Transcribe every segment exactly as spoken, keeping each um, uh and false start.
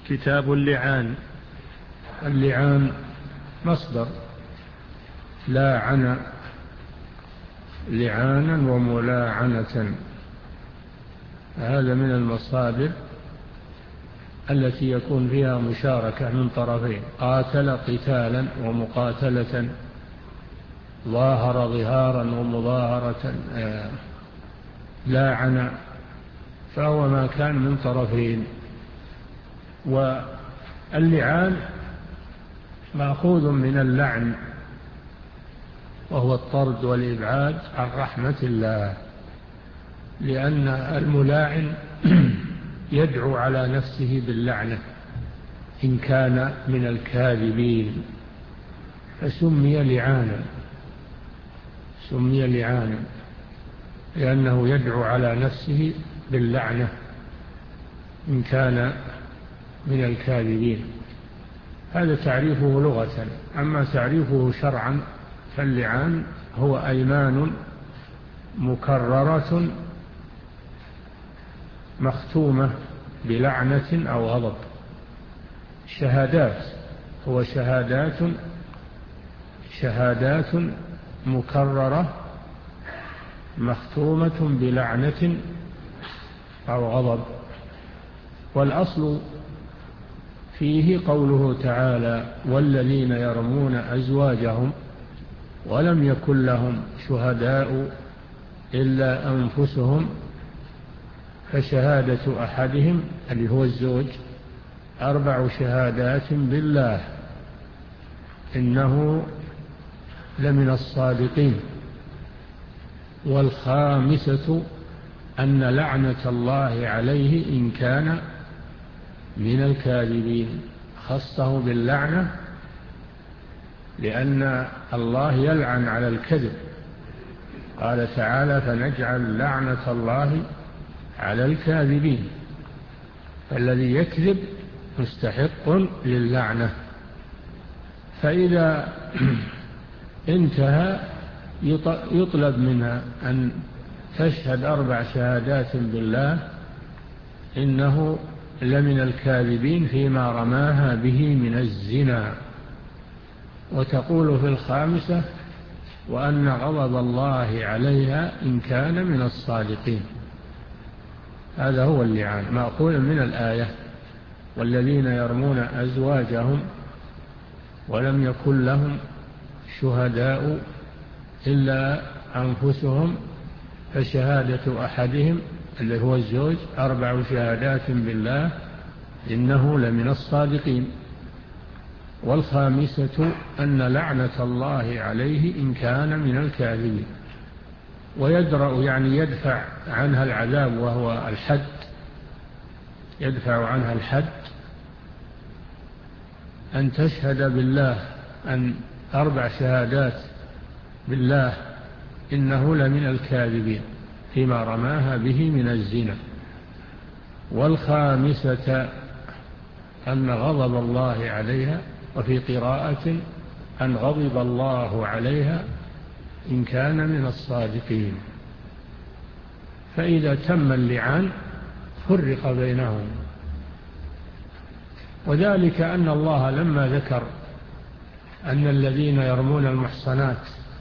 كتاب اللعان. اللعان مصدر لاعن لعانا وملاعنة، هذا من المصادر التي يكون فيها مشاركة من طرفين، قاتل قتالا ومقاتلة، ظاهر ظهارا ومظاهرة، لاعن، فهو ما كان من طرفين. واللعان مأخوذ من اللعن، وهو الطرد والإبعاد عن رحمة الله، لأن الملاعن يدعو على نفسه باللعنة إن كان من الكاذبين، فسمي لعانا، سمي لعانا لأنه يدعو على نفسه باللعنة إن كان من الكاذبين. هذا تعريفه لغة. أما تعريفه شرعا فاللعان هو أيمان مكررة مختومة بلعنة أو غضب. شهادات، هو شهادات شهادات مكررة مختومة بلعنة أو غضب. والأصل فيه قوله تعالى: والذين يرمون أزواجهم ولم يكن لهم شهداء إلا أنفسهم فشهادة أحدهم اللي هو الزوج أربع شهادات بالله إنه لمن الصادقين. والخامسة أن لعنة الله عليه إن كان من الكاذبين. خصه باللعنة لأن الله يلعن على الكذب، قال تعالى: فنجعل لعنة الله على الكاذبين. فالذي يكذب مستحق للعنة. فإذا انتهى يطلب منها أن تشهد أربع شهادات بالله إنه لمن الكاذبين فيما رماها به من الزنا، وتقول في الخامسة: وأن غضب الله عليها إن كان من الصادقين. هذا هو اللعان، مأخوذ من الآية: والذين يرمون أزواجهم ولم يكن لهم شهداء إلا أنفسهم فشهادة أحدهم اللي هو الزوج أربع شهادات بالله إنه لمن الصادقين. والخامسة أن لعنة الله عليه إن كان من الكاذبين. ويدرأ يعني يدفع عنها العذاب وهو الحد، يدفع عنها الحد أن تشهد بالله أن أربع شهادات بالله إنه لمن الكاذبين فيما رماها به من الزنا. والخامسة أن غضب الله عليها، وفي قراءة أن غضب الله عليها إن كان من الصادقين. فإذا تم اللعان فرق بينهم. وذلك أن الله لما ذكر أن الذين يرمون المحصنات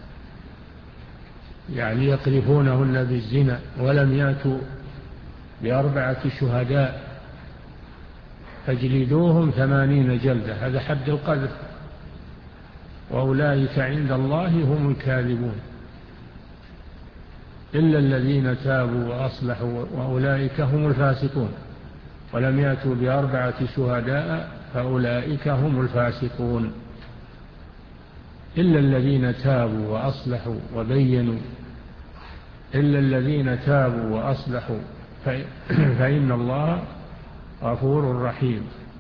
يعني يقذفونهن بالزنا ولم يأتوا بأربعة شهداء فاجلدوهم ثمانين جلدة، هذا حد القذف، وأولئك عند الله هم الكاذبون، إلا الذين تابوا وأصلحوا وأولئك هم الفاسقون، ولم يأتوا بأربعة شهداء فأولئك هم الفاسقون. إلا الذين تابوا وأصلحوا وبينوا، إلا الذين تابوا وأصلحوا فإن الله غفور رحيم.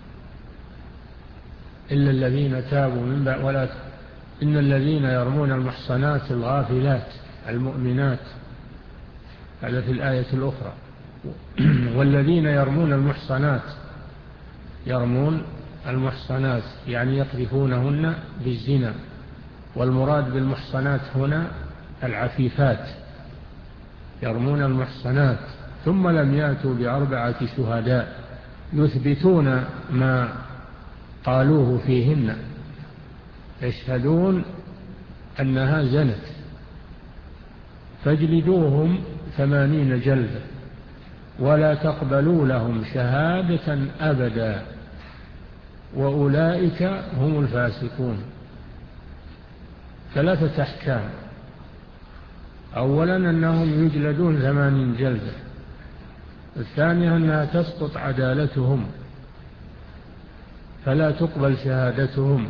إلا الذين تابوا من بعد ولا إن الذين يرمون المحصنات الغافلات المؤمنات، هذا في الآية الأخرى. والذين يرمون المحصنات، يرمون المحصنات يعني يقذفونهن بالزنا، والمراد بالمحصنات هنا العفيفات، يرمون المحصنات ثم لم يأتوا بأربعة شهداء يثبتون ما قالوه فيهن، يشهدون أنها زنت، فاجلدوهم ثمانين جلدة ولا تقبلوا لهم شهادة أبدا وأولئك هم الفاسقون. ثلاثة أحكام: أولا أنهم يجلدون ثمانين جلدة، الثانية أنها تسقط عدالتهم فلا تقبل شهادتهم،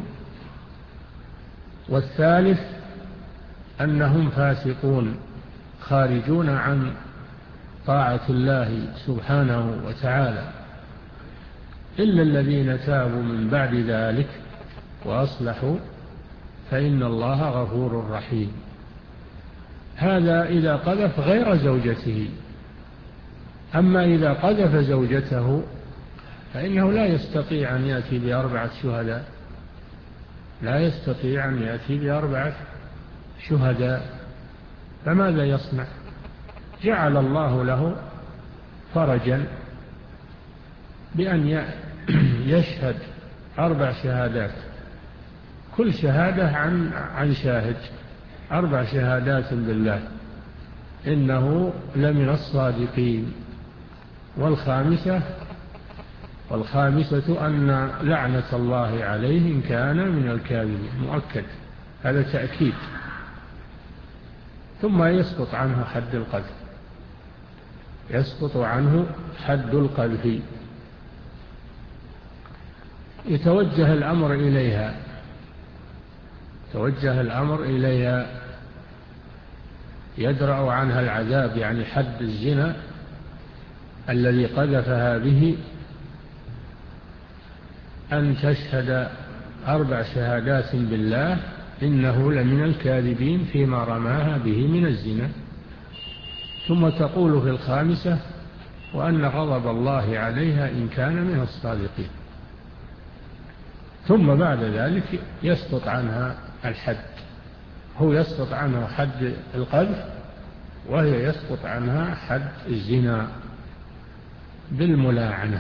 والثالث أنهم فاسقون خارجون عن طاعة الله سبحانه وتعالى، إلا الذين تابوا من بعد ذلك وأصلحوا فإن الله غفور رحيم. هذا إذا قذف غير زوجته. أما إذا قذف زوجته فإنه لا يستطيع أن يأتي بأربعة شهداء، لا يستطيع أن يأتي بأربعة شهداء، فماذا يصنع؟ جعل الله له فرجا بأن يشهد أربع شهادات، كل شهادة عن عن شاهد، أربع شهادات بالله إنه لمن الصادقين. والخامسة والخامسة أن لعنة الله عليه إن كان من الكاذبين، مؤكد، هذا تأكيد. ثم يسقط عنه حد القذف، يسقط عنه حد القذف. يتوجه الأمر إليها، توجه الأمر إليها يدرأ عنها العذاب، يعني حد الزنا الذي قذفها به، أن تشهد أربع شهادات بالله إنه لمن الكاذبين فيما رماها به من الزنا، ثم تقول في الخامسة وأن غضب الله عليها إن كان من الصادقين، ثم بعد ذلك يسقط عنها الحد، هو يسقط عنه حد القذف وهي يسقط عنها حد الزنا بالملاعنة.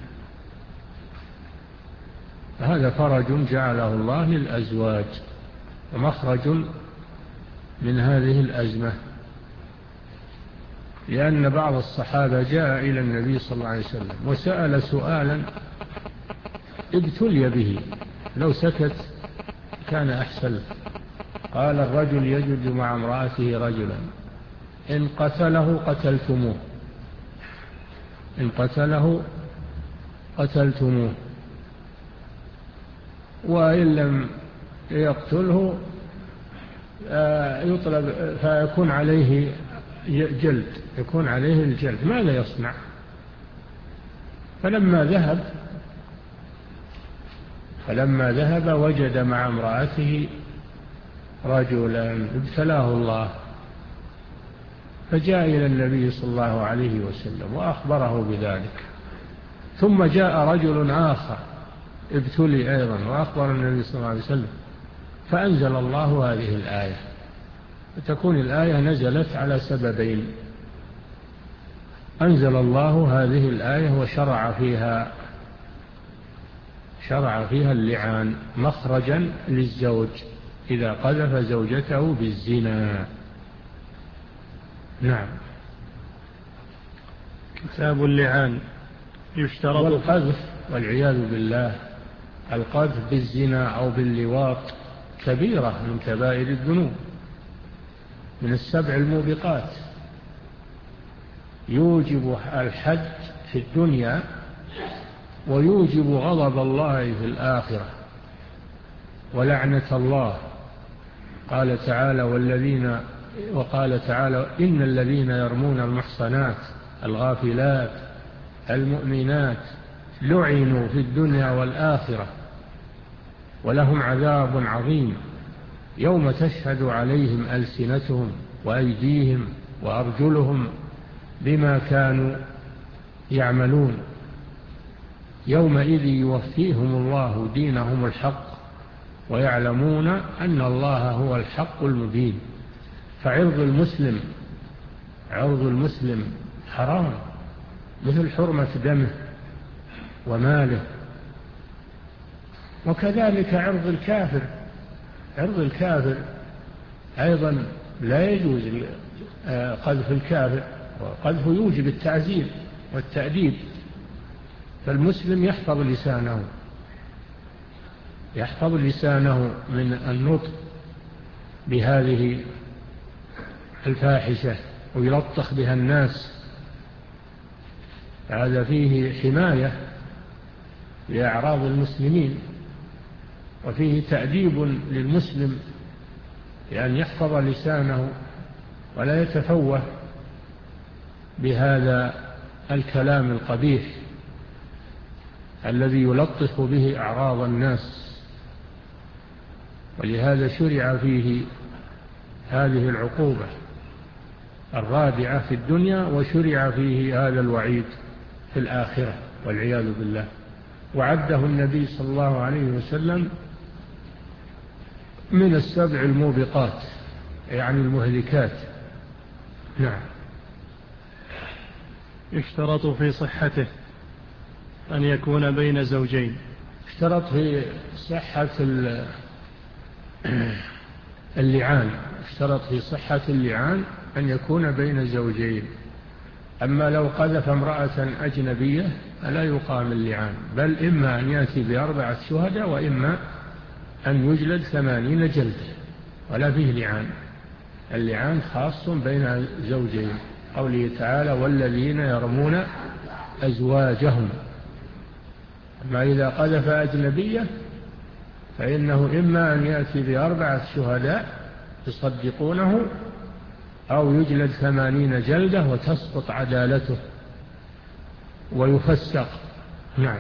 هذا فرج جعله الله للأزواج ومخرج من هذه الأزمة، لأن بعض الصحابة جاء إلى النبي صلى الله عليه وسلم وسأل سؤالا ابتلي به، لو سكت كان أحسن. قال: الرجل يجد مع امرأته رجلا إن قتله قتلتموه، إن قتله قتلتموه، وإن لم يقتله يطلب فيكون عليه جلد، يكون عليه الجلد، ماذا يصنع؟ فلما ذهب فلما ذهب وجد مع امرأته رجلا ابتلاه الله، فجاء إلى النبي صلى الله عليه وسلم وأخبره بذلك. ثم جاء رجل آخر ابتلي أيضا وأخبر النبي صلى الله عليه وسلم، فأنزل الله هذه الآية. فتكون الآية نزلت على سببين: أنزل الله هذه الآية وشرع فيها شرع فيها اللعان مخرجا للزوج إذا قذف زوجته بالزنا. نعم. كتاب اللعان يشترط. والقذف والعياذ بالله، القذف بالزنا أو باللواط كبيرة من كبائر الذنوب، من السبع الموبقات، يوجب الحد في الدنيا ويوجب غضب الله في الآخرة ولعنة الله. قال تعالى: والذين وقال تعالى: إن الذين يرمون المحصنات الغافلات المؤمنات لعنوا في الدنيا والآخرة ولهم عذاب عظيم يوم تشهد عليهم ألسنتهم وأيديهم وأرجلهم بما كانوا يعملون يومئذ يوفيهم الله دينهم الحق ويعلمون أن الله هو الحق المبين. فعرض المسلم عرض المسلم حرام مثل حرمة دمه، وماله. وكذلك عرض الكافر، عرض الكافر أيضا لا يجوز قذف الكافر، وقذف يوجب التعزير والتأديب. فالمسلم يحفظ لسانه، يحفظ لسانه من النطق بهذه الفاحشة ويلطخ بها الناس. هذا فيه حماية لأعراض المسلمين، وفيه تأديب للمسلم لأن يحفظ لسانه ولا يتفوه بهذا الكلام القبيح الذي يلطخ به أعراض الناس. ولهذا شرع فيه هذه العقوبة الرادعة في الدنيا، وشرع فيه هذا الوعيد في الآخرة والعياذ بالله. وعده النبي صلى الله عليه وسلم من السبع الموبقات، يعني المهلكات. نعم. يشترط في صحته أن يكون بين زوجين. اشترط في صحة اللعان، اشترط في صحة اللعان أن يكون بين زوجين. أما لو قذف امرأة أجنبية فلا يقام اللعان، بل إما أن يأتي بأربعة شهداء وإما أن يجلد ثمانين جلدة، ولا فيه لعان. اللعان خاص بين زوجين، قوله تعالى والذين يرمون أزواجهم. أما إذا قذف أجنبية فإنه إما أن يأتي بأربعة شهداء يصدقونه، أو يجلد ثمانين جلدة وتسقط عدالته ويفسق. نعم.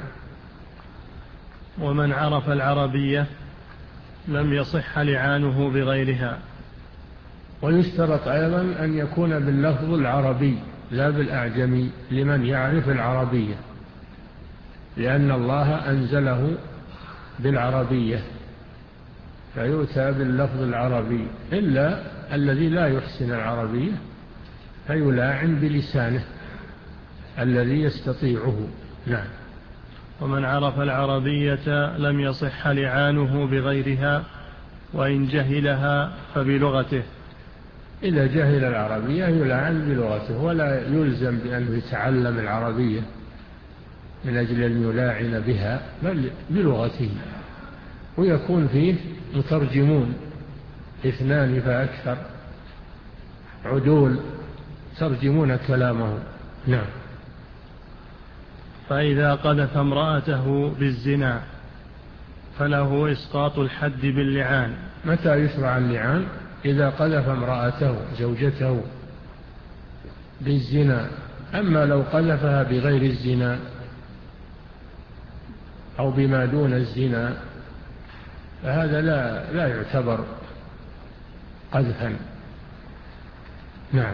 ومن عرف العربية لم يصح لعانه بغيرها. ويشترط أيضا أن يكون باللفظ العربي لا بالأعجمي لمن يعرف العربية، لأن الله أنزله بالعربية، فيؤتى باللفظ العربي، إلا الذي لا يحسن العربية فيلاعن بلسانه الذي يستطيعه. نعم. ومن عرف العربية لم يصح لعانه بغيرها، وإن جهلها فبلغته. إذا جهل العربية يلعن بلغته، ولا يلزم بأنه يتعلم العربية من أجل أن يلاعن بها، بل بلغته. ويكون فيه مترجمون اثنان فأكثر عدول ترجمون كلامه. نعم. فإذا قذف امرأته بالزنا فله إسقاط الحد باللعان. متى يشرع اللعان؟ إذا قذف امرأته زوجته بالزنا. أما لو قذفها بغير الزنا أو بما دون الزنا فهذا لا, لا يعتبر قذفا. نعم.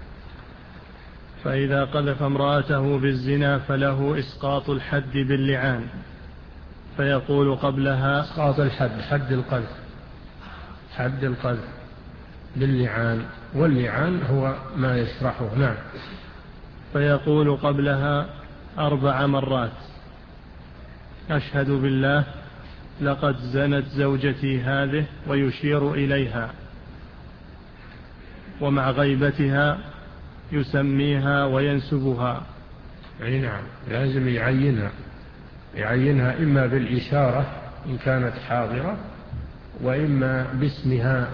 فإذا قذف امرأته بالزنا فله إسقاط الحد باللعان، فيقول قبلها إسقاط الحد، حد القذف، حد القذف باللعان، واللعان هو ما يشرحه. نعم. فيقول قبلها أربع مرات أشهد بالله لقد زنت زوجتي هذه، ويشير إليها، ومع غيبتها يسميها وينسبها. أي نعم، لازم يعينها، يعينها إما بالإشارة إن كانت حاضرة، وإما باسمها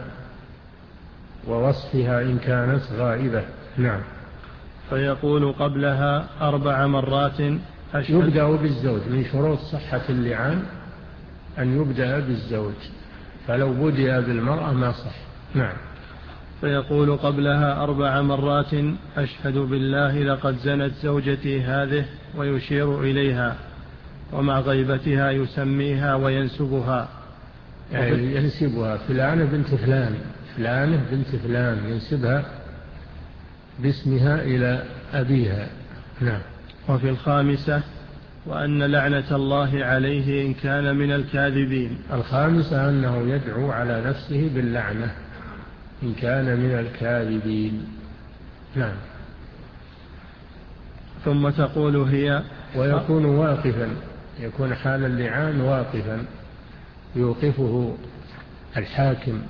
ووصفها إن كانت غائبة. نعم. فيقول قبلها أربع مرات أشهد. يبدأ بالزوج، من شروط صحة اللعان أن يبدأ بالزوج، فلو بدأ بالمرأة ما صح. نعم. فيقول قبلها أربع مرات أشهد بالله لقد زنت زوجتي هذه، ويشير إليها، ومع غيبتها يسميها وينسبها. يعني ينسبها فلانة بنت فلان، فلانة بنت فلان، ينسبها باسمها إلى أبيها. نعم. وفي الخامسة وأن لعنة الله عليه إن كان من الكاذبين. الخامسة أنه يدعو على نفسه باللعنة إن كان من الكاذبين. نعم. ثم تقول هي ويكون واقفا، يكون حال اللعان واقفا يوقفه الحاكم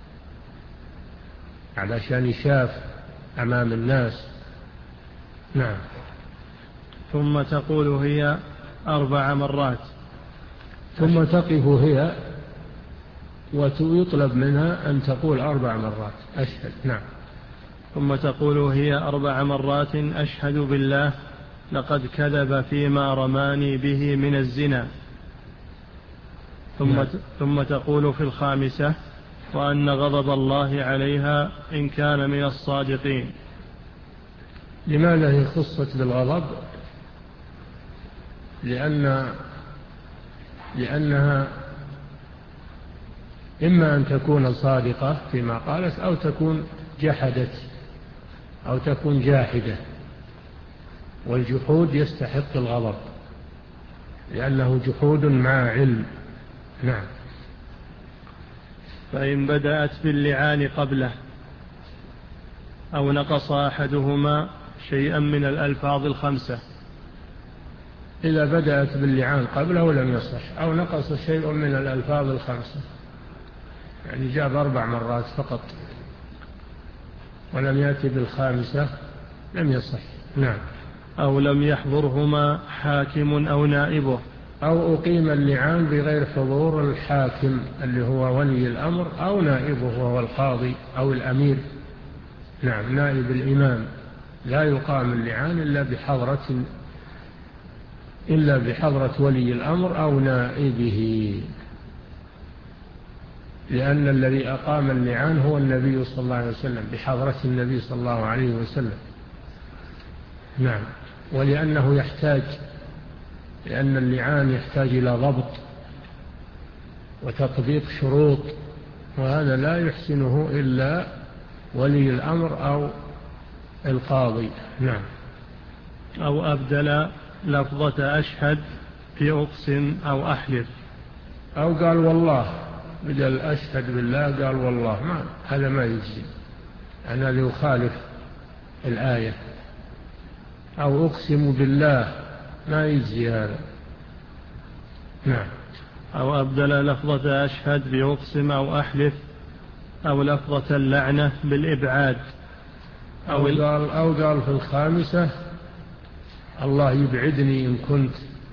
علشان يشاف أمام الناس. نعم. ثم تقول هي أربع مرات. ثم تقف هي ويطلب منها أن تقول أربع مرات أشهد. نعم. ثم تقول هي أربع مرات أشهد بالله لقد كذب فيما رماني به من الزنا. ثم, نعم. ثم تقول في الخامسة وأن غضب الله عليها إن كان من الصادقين. لماذا هي خصت بالغضب؟ لأن لأنها إما أن تكون صادقة فيما قالت أو تكون جحدت أو تكون جاحدة، والجحود يستحق الغضب لأنه جحود مع علم. نعم. فإن بدأت باللعان قبله أو نقص أحدهما شيئا من الألفاظ الخمسة. إذا بدأت باللعان قبله لم يصح، أو نقص شيء من الألفاظ الخمسة، يعني جاب أربع مرات فقط ولم يأتي بالخامسة لم يصح. نعم. أو لم يحضرهما حاكم أو نائبه، أو أقيم اللعان بغير حضور الحاكم اللي هو ولي الأمر أو نائبه وهو القاضي أو الأمير. نعم. نائب الإمام لا يقام اللعان إلا بحضرة إلا بحضرة ولي الأمر أو نائبه، لأن الذي أقام اللعان هو النبي صلى الله عليه وسلم بحضرة النبي صلى الله عليه وسلم. نعم. ولأنه يحتاج لأن اللعان يحتاج إلى ضبط وتطبيق شروط، وهذا لا يحسنه إلا ولي الأمر أو القاضي. نعم. أو أبدل لفظة أشهد في أقسم أو أحلف، أو قال والله بدل أشهد بالله قال والله، ما هذا ما يجزي، أنا ليخالف الآية. أو أقسم بالله ما يجزي هذا. نعم. أو أبدل لفظة أشهد بأقسم أو أحلف، أو لفظة اللعنة بالإبعاد، أو, أو قال أو قال في الخامسة الله يبعدني إن كنت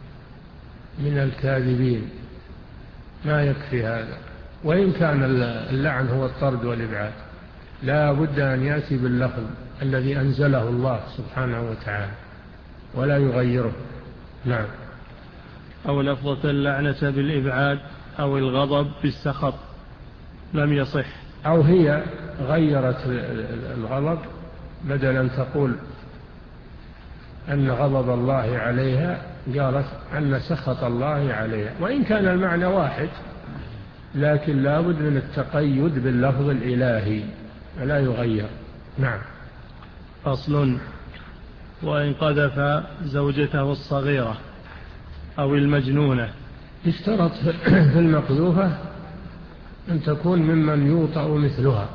من الكاذبين، ما يكفي هذا. وإن كان اللعن هو الطرد والإبعاد لا بد أن يأتي باللفظ الذي أنزله الله سبحانه وتعالى ولا يغيره. نعم. أو لفظة اللعنة بالإبعاد أو الغضب بالسخط لم يصح. أو هي غيرت الغضب، بدل أن تقول أن غضب الله عليها قالت أن سخط الله عليها، وإن كان المعنى واحد لكن لا بد من التقيد باللفظ الإلهي لا يغير. نعم. فصل. وإن قذف زوجته الصغيرة أو المجنونة، اشترط في المقذوفة أن تكون ممن يوطأ مثلها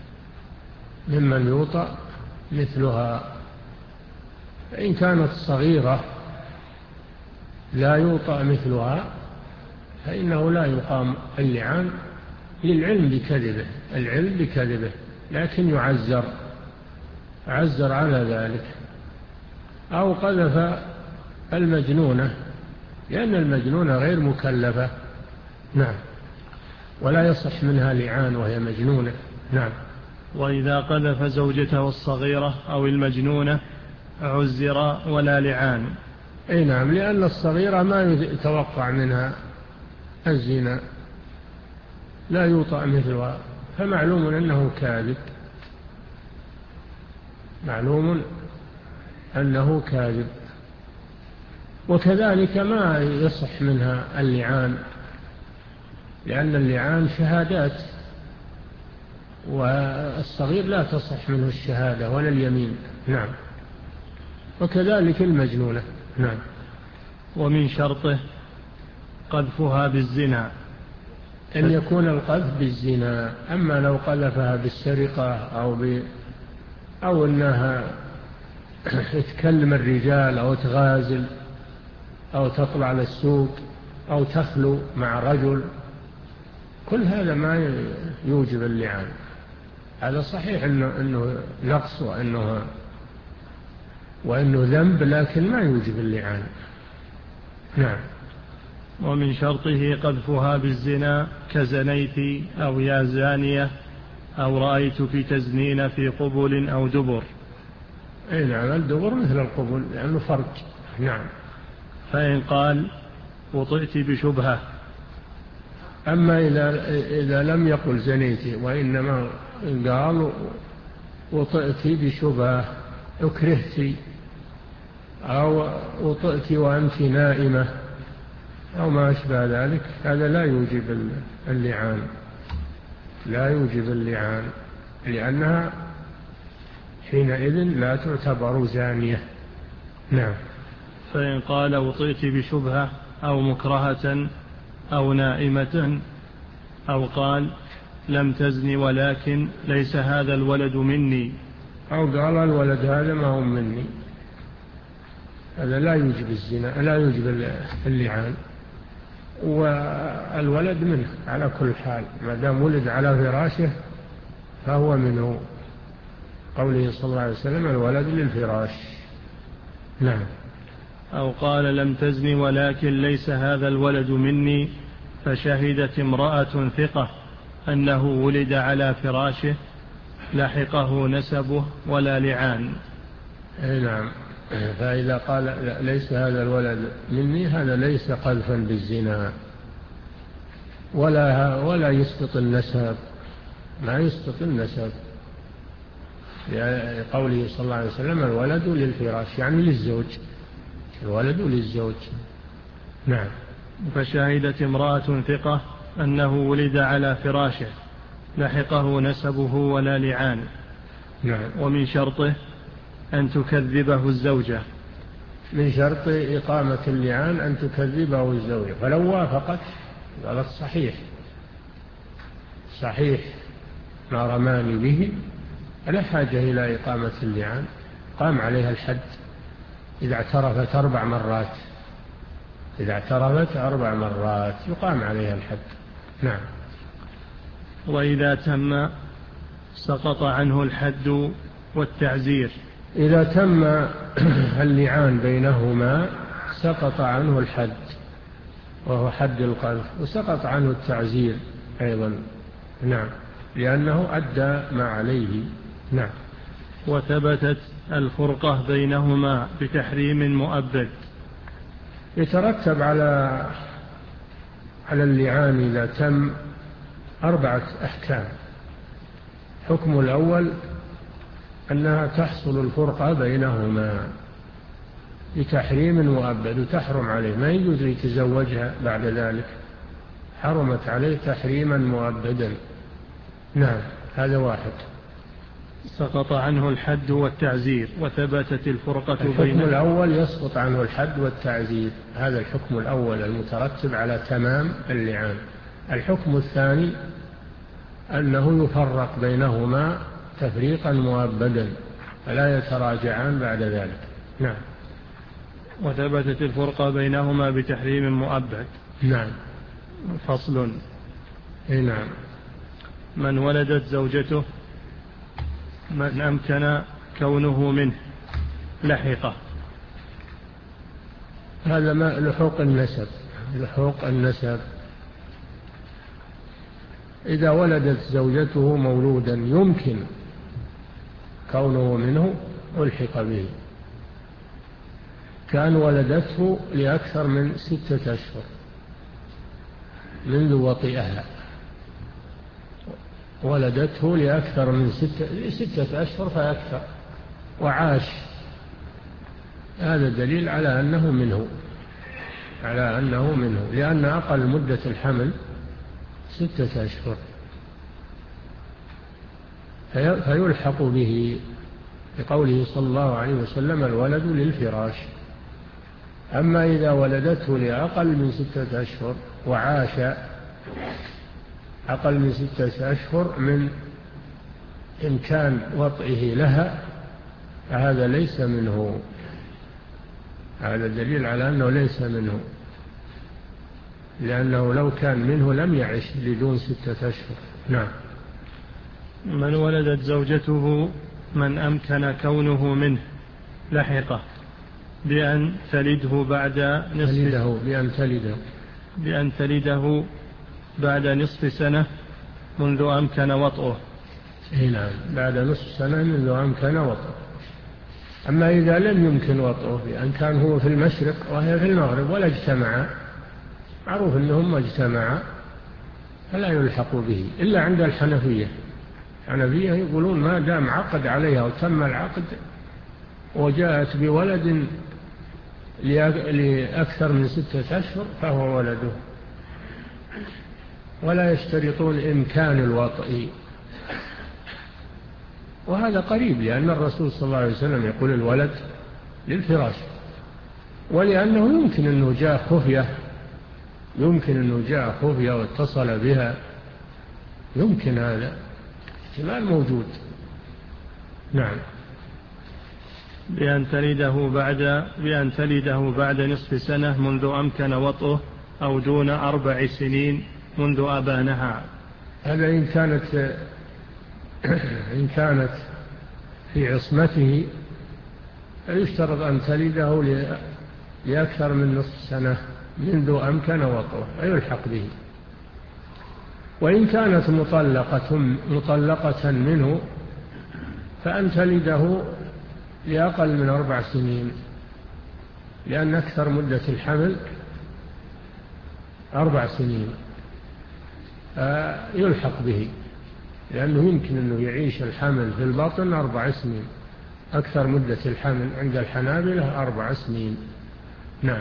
ممن يوطأ مثلها فإن كانت صغيرة لا يوطأ مثلها فإنه لا يقام اللعان للعلم بكذبه العلم بكذبه لكن يعزر عزر على ذلك. أو قذف المجنونة لأن المجنونة غير مكلفة. نعم. ولا يصح منها لعان وهي مجنونة. نعم. وإذا قذف زوجته الصغيرة أو المجنونة عزر ولا لعان. أي نعم، لأن الصغيرة ما يتوقع منها الزنا لا يوطأ مثلها، فمعلوم أنه كاذب معلوم أنه كاذب. وكذلك ما يصح منها اللعان لأن اللعان شهادات، والصغير لا تصح منه الشهادة ولا اليمين. نعم. وكذلك المجنونة. نعم. ومن شرطه قذفها بالزنا، أن يكون القذف بالزنا. أما لو قذفها بالسرقة أو ب... أو أنها تكلم الرجال أو تغازل أو تطلع للسوق أو تخلو مع رجل، كل هذا ما يوجب اللعان. هذا صحيح إنه, إنه نقص وإنه, وإنه ذنب، لكن ما يوجب اللعان. نعم. ومن شرطه قذفها بالزنا كزنيت أو يا زانية أو رأيتك تزنين في قبل أو دبر. أي نعم، الدبر مثل القبل لأنه فرج. نعم. فإن قال وطئت بشبهة. أما إذا, إذا لم يقل زنيت وإنما قال وطئت بشبهة، أكرهت أو وطئت وأنت نائمة أو ما أشبه ذلك، هذا لا يوجب اللعان، لا يوجب اللعان، لأنها حينئذ لا تعتبر زانية. نعم. فإن قال وطئت بشبهة أو مكرهة أو نائمة، أو قال لم تزني ولكن ليس هذا الولد مني، أو قال الولد هذا ما هو مني، هذا لا يوجب الزنا، لا يوجب اللعان، والولد منه على كل حال، ما دام ولد على فراشه فهو منه، قوله صلى الله عليه وسلم الولد للفراش. نعم. أو قال لم تزني ولكن ليس هذا الولد مني، فشهدت امرأة ثقة أنه ولد على فراشه، لحقه نسبه ولا لعان. نعم. فإذا قال ليس هذا الولد مني، هذا ليس قذفا بالزنا، ولا ولا يسقط النسب، ما يسقط النسب، لقوله صلى الله عليه وسلم الولد للفراش، يعني للزوج، الولد للزوج. نعم. فشهدت امرأة ثقة أنه ولد على فراشه، لحقه نسبه ولا لعان. نعم. ومن شرطه أن تكذبه الزوجة. من شرط إقامة اللعان أن تكذبه الزوجة، فلو وافقت قالت صحيح صحيح ما رماني به، لا حاجة إلى إقامة اللعان، قام عليها الحد إذا اعترفت أربع مرات، إذا اعترفت أربع مرات يقام عليها الحد. نعم. وإذا تم سقط عنه الحد والتعزير. إذا تم اللعان بينهما سقط عنه الحد وهو حد القذف، وسقط عنه التعزير أيضا. نعم، لأنه أدى ما عليه. نعم. وثبتت الفرقة بينهما بتحريم مؤبد. يترتب على على اللعان إذا تم أربعة أحكام. حكم الأول أنها تحصل الفرقة بينهما بتحريم مؤبد، وتحرم عليه، ما يجوز يتزوجها بعد ذلك، حرمت عليه تحريما مؤبدا. نعم، هذا واحد. سقط عنه الحد والتعزير وثبتت الفرقة بينهما. الحكم الأول يسقط عنه الحد والتعزير، هذا الحكم الأول المترتب على تمام اللعان. الحكم الثاني أنه يفرق بينهما تفريقا مؤبدا، فلا يتراجعان بعد ذلك. نعم. وثبتت الفرقة بينهما بتحريم مؤبد. نعم. فصل. نعم. من ولدت زوجته من أمكن كونه منه لحقه. هذا ما لحوق النسب، لحوق النسب. إذا ولدت زوجته مولودا يمكن كونه منه ألحق به، كان ولدته لأكثر من ستة أشهر منذ وطئها، ولدته لأكثر من ستة, ستة أشهر فأكثر وعاش، هذا دليل على أنه منه، على أنه منه، لأن أقل مدة الحمل ستة أشهر، فيلحق به بقوله صلى الله عليه وسلم الولد للفراش. أما إذا ولدته لأقل من ستة أشهر وعاش أقل من ستة أشهر من إمكان وطئه لها، فهذا ليس منه، هذا دليل على أنه ليس منه، لأنه لو كان منه لم يعش لدون ستة أشهر. نعم. من ولدت زوجته من أمكن كونه منه لحقه بأن تلده بعد نصف تلده بأن تلده بأن تلده بعد نصف سنة منذ أمكن وطئه. نعم، بعد نصف سنة منذ أمكن وطئه. أما إذا لم يمكن وطئه بأن كان هو في المشرق وهي في المغرب ولا اجتمعا، معروف أنهم اجتمعا، فلا يلحق به إلا عند الحنفية. الحنفية يقولون ما دام عقد عليها وتم العقد وجاءت بولد لأكثر من ستة أشهر فهو ولده، ولا يشترطون إمكان الوطء. وهذا قريب، لأن الرسول صلى الله عليه وسلم يقول الولد للفراش، ولأنه يمكن أنه جاء خفية، يمكن أنه جاء خفية واتصل بها، يمكن هذا احتمال موجود. نعم. بأن تلده بعد بأن تلده بعد نصف سنة منذ أمكن وطئه أو دون أربع سنين منذ أبانها. هذا إن كانت إن كانت في عصمته يشترط أن تلده لأكثر من نصف سنة منذ أمكن وطئه ويلحق به. وإن كانت مطلقة مطلقة منه فأن تلده لأقل من أربع سنين، لأن أكثر مدة الحمل أربع سنين، يلحق به، لأنه يمكن أنه يعيش الحمل في البطن أربع سنين. أكثر مدة الحمل عند الحنابلة أربع سنين. نعم.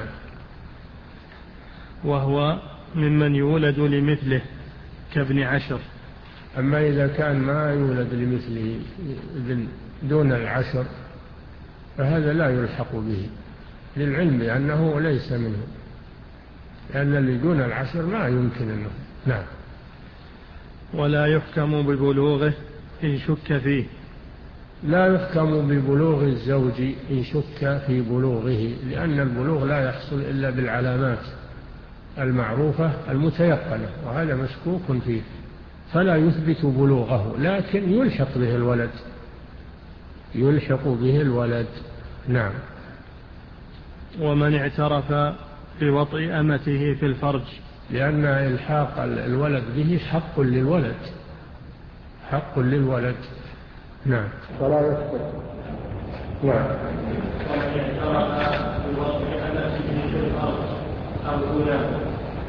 وهو ممن يولد لمثله كابن عشر. أما إذا كان ما يولد لمثله دون العشر فهذا لا يلحق به، للعلم بأنه ليس منه، لأن اللي دون العشر ما يمكن أنه. نعم. ولا يحكم ببلوغه إن شك فيه. لا يحكم ببلوغ الزوج إن شك في بلوغه، لأن البلوغ لا يحصل إلا بالعلامات المعروفة المتيقنة، وهذا مشكوك فيه، فلا يثبت بلوغه، لكن يلحق به الولد، يلحق به الولد. نعم. ومن اعترف بوطئ أمته في الفرج، لأن إلحاق الولد به حق للولد، حق للولد. نعم. فلا يثبت. نعم. ومن اعترف بوطئ أمته في الفرج أو دونه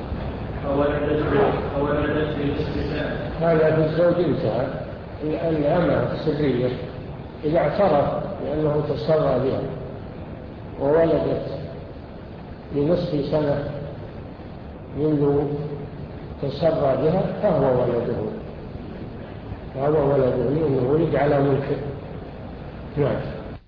فولدت بنصف سنة. هذا في الزوج انتهى. الأمة السرية إذا اعترف بأنه تسرى بها وولدت لنصف سنة منذ تسرى بها فهو ولده، فهو ولده لأنه ولد على ملكه. نعم.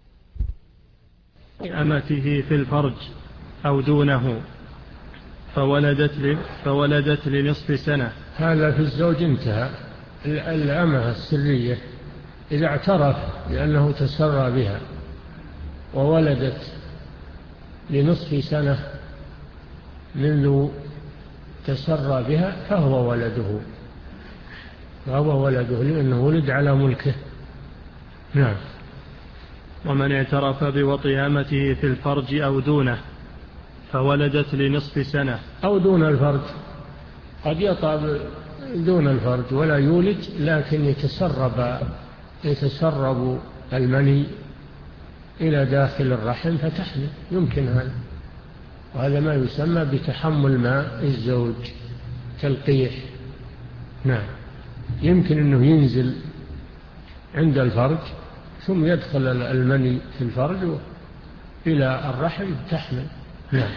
أمته في الفرج أو دونه فولدت ل... فولدت لنصف سنة. هذا في الزوج انتهى. الأمة السرية إذا اعترف بأنه تسرى بها وولدت لنصف سنة منذ تسرى بها فهو ولده، فهو ولده لأنه ولد على ملكه. نعم. ومن اعترف بوطئ أمته في الفرج أو دونه فولدت لنصف سنة. أو دون الفرج، قد يطأ دون الفرج ولا يولد، لكن يتسرب يتسرب المني إلى داخل الرحم فتحمل، يمكن هذا، وهذا ما يسمى بتحمل ماء الزوج، تلقيح. نعم. يمكن أنه ينزل عند الفرج ثم يدخل المني في الفرج إلى الرحم تحمل. نعم.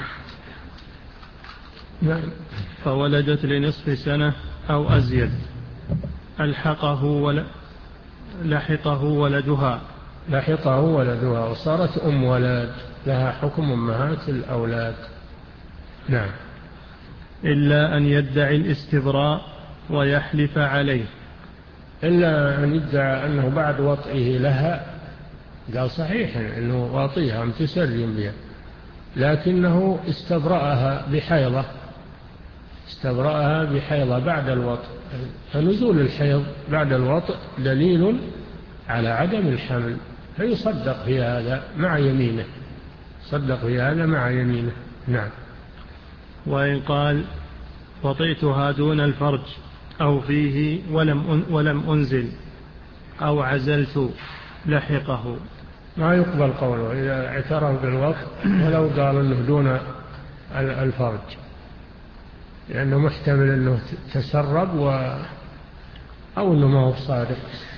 نعم. فولدت لنصف سنة أو أزيد ألحقه ول... لحقه ولدها لحقه ولدها وصارت أم ولد، لها حكم أمهات الأولاد. نعم. إلا أن يدعي الاستبراء ويحلف عليه. إلا أن يدعي أنه بعد وطئه لها، قال صحيح أنه واطيها متسري بها، لكنه استبرأها بحيضة استبرأها بحيضة بعد الوطء، فنزول الحيض بعد الوطء دليل على عدم الحمل، فيصدق في هذا مع يمينه صدق في هذا مع يمينه. نعم. وإن قال وطئتها دون الفرج أو فيه ولم ولم أنزل أو عزلت لحقه، ما يقبل قوله إذا اعترف بالوطء ولو قال أنه دون الفرج، لأنه محتمل أنه تسرب و أو أنه ما هو صادق،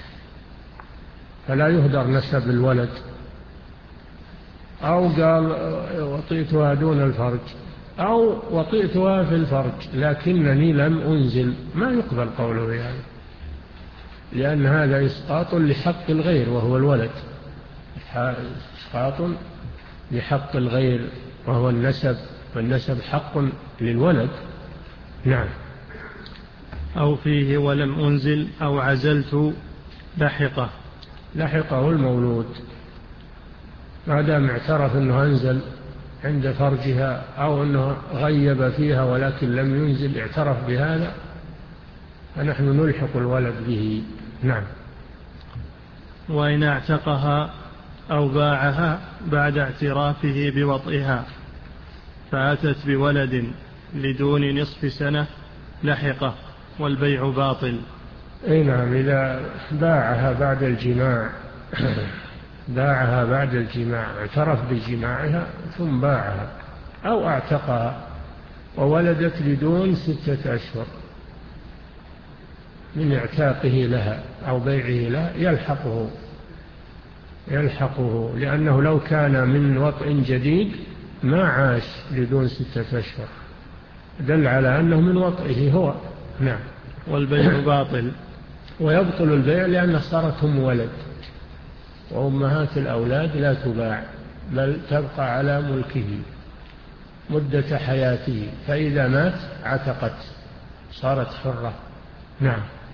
فلا يهدر نسب الولد. أو قال وطئتها دون الفرج أو وطئتها في الفرج لكنني لم أنزل، ما يقبل قوله يعني، لأن هذا إسقاط لحق الغير وهو الولد، إسقاط لحق الغير وهو النسب، والنسب حق للولد. نعم. أو فيه ولم أنزل أو عزلت لحقه لحقه المولود، ما دام اعترف أنه أنزل عند فرجها أو أنه غيب فيها ولكن لم ينزل، اعترف بهذا، فنحن نلحق الولد به. نعم. وإن اعتقها أو باعها بعد اعترافه بوطئها فأتت بولد لدون نصف سنة لحقه والبيع باطل. أي نعم. إذا باعها بعد الجماع باعها بعد الجماع اعترف بجماعها ثم باعها، أو اعتقها وولدت بدون ستة أشهر من اعتاقه لها أو بيعه لها، يلحقه يلحقه لأنه لو كان من وطء جديد ما عاش بدون ستة أشهر، دل على أنه من وطئه هو. نعم. والبيع باطل. ويبطل البيع لأنه صارت أم ولد، وأمهات الأولاد لا تباع بل تبقى على ملكه مدة حياته، فإذا مات عتقت صارت حرة. نعم.